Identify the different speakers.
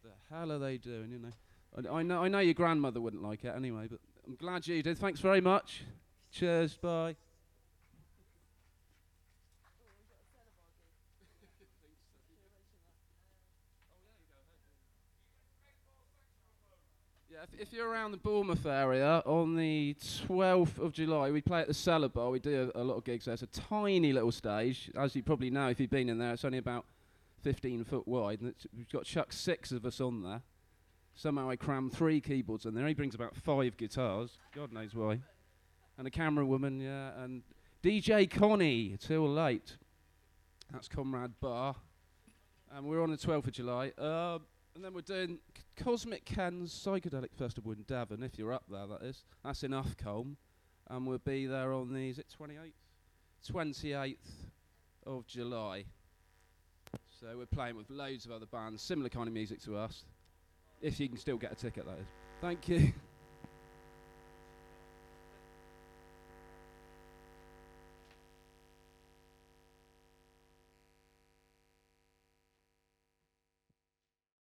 Speaker 1: the hell are they doing, you know? I know your grandmother wouldn't like it anyway, but I'm glad you did. Thanks very much. Cheers, bye. Yeah, if you're around the Bournemouth area on the 12th of July, we play at the Cellar Bar. We do a lot of gigs there. It's a tiny little stage. As you probably know, if you've been in there, it's only about 15 foot wide. And we've got chucked 6 of us on there. Somehow I crammed 3 keyboards in there. He brings about 5 guitars. God knows why. And a camera woman, yeah. And DJ Connie, till late. That's Comrade Bar. And we're on the 12th of July. And then we're doing Cosmic Ken's Psychedelic Festival in Devon, if you're up there, that is. That's in Uffculme. And we'll be there on the, is it 28th? 28th of July. So we're playing with loads of other bands, similar kind of music to us. If you can still get a ticket, that is. Thank you.